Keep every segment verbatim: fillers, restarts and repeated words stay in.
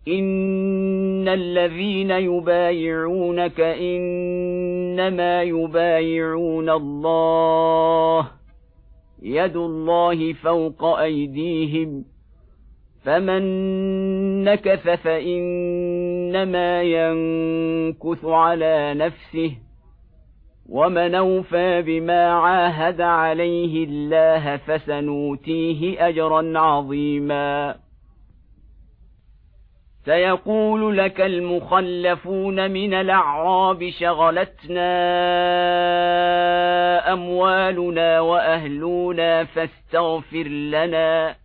إن الذين يبايعونك إنما يبايعون الله يد الله فوق أيديهم فمن نكث فإنما ينكث على نفسه ومن أوفى بما عاهد عليه الله فسنؤتيه أجرا عظيما. سيقول لك المخلفون من الأعراب شغلتنا أموالنا وأهلنا فاستغفر لنا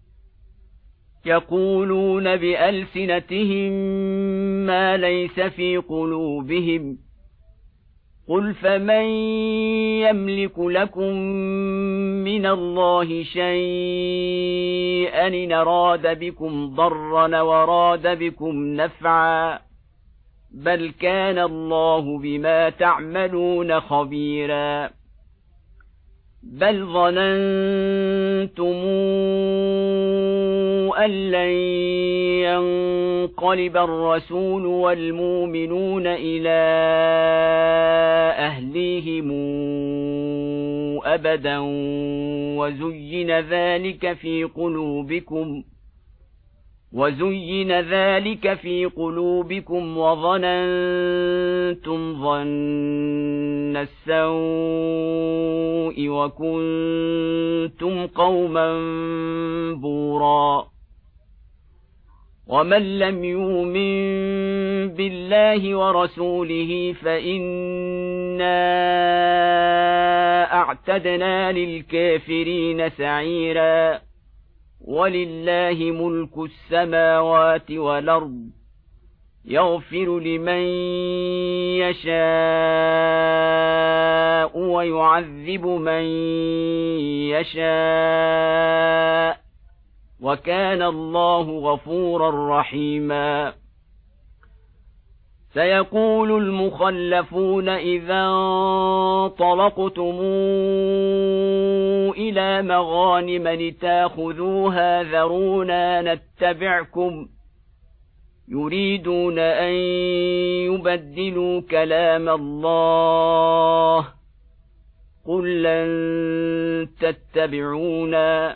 يقولون بألسنتهم ما ليس في قلوبهم قل فمن يملك لكم من الله شيئا إن أراد بكم ضرا وراد بكم نفعا بل كان الله بما تعملون خبيرا. بل ظننتم أن لن ينقلب الرسول والمؤمنون إلى أهليهم أبدا وزين ذلك في قلوبكم وزين ذلك في قلوبكم وظننتم ظن السوء وكنتم قوما بورا. ومن لم يؤمن بالله ورسوله فإنا أعتدنا للكافرين سعيرا. ولله ملك السماوات والأرض يغفر لمن يشاء ويعذب من يشاء وكان الله غفورا رحيما. سيقول المخلفون إذا انطلقتم إلى مغانم لتاخذوها ذرونا نتبعكم يريدون أن يبدلوا كلام الله قل لن تتبعونا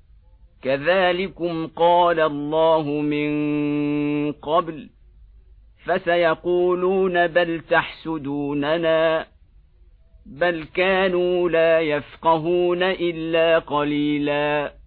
كذلكم قال الله من قبل فسيقولون بل تحسدوننا بل كانوا لا يفقهون إلا قليلا.